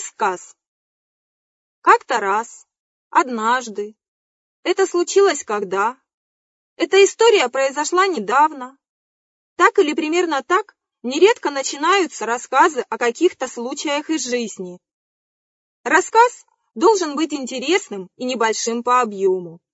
Рассказ. Как-то раз, однажды. Это случилось когда? Эта история произошла недавно. Так или примерно так нередко начинаются рассказы о каких-то случаях из жизни. Рассказ должен быть интересным и небольшим по объему.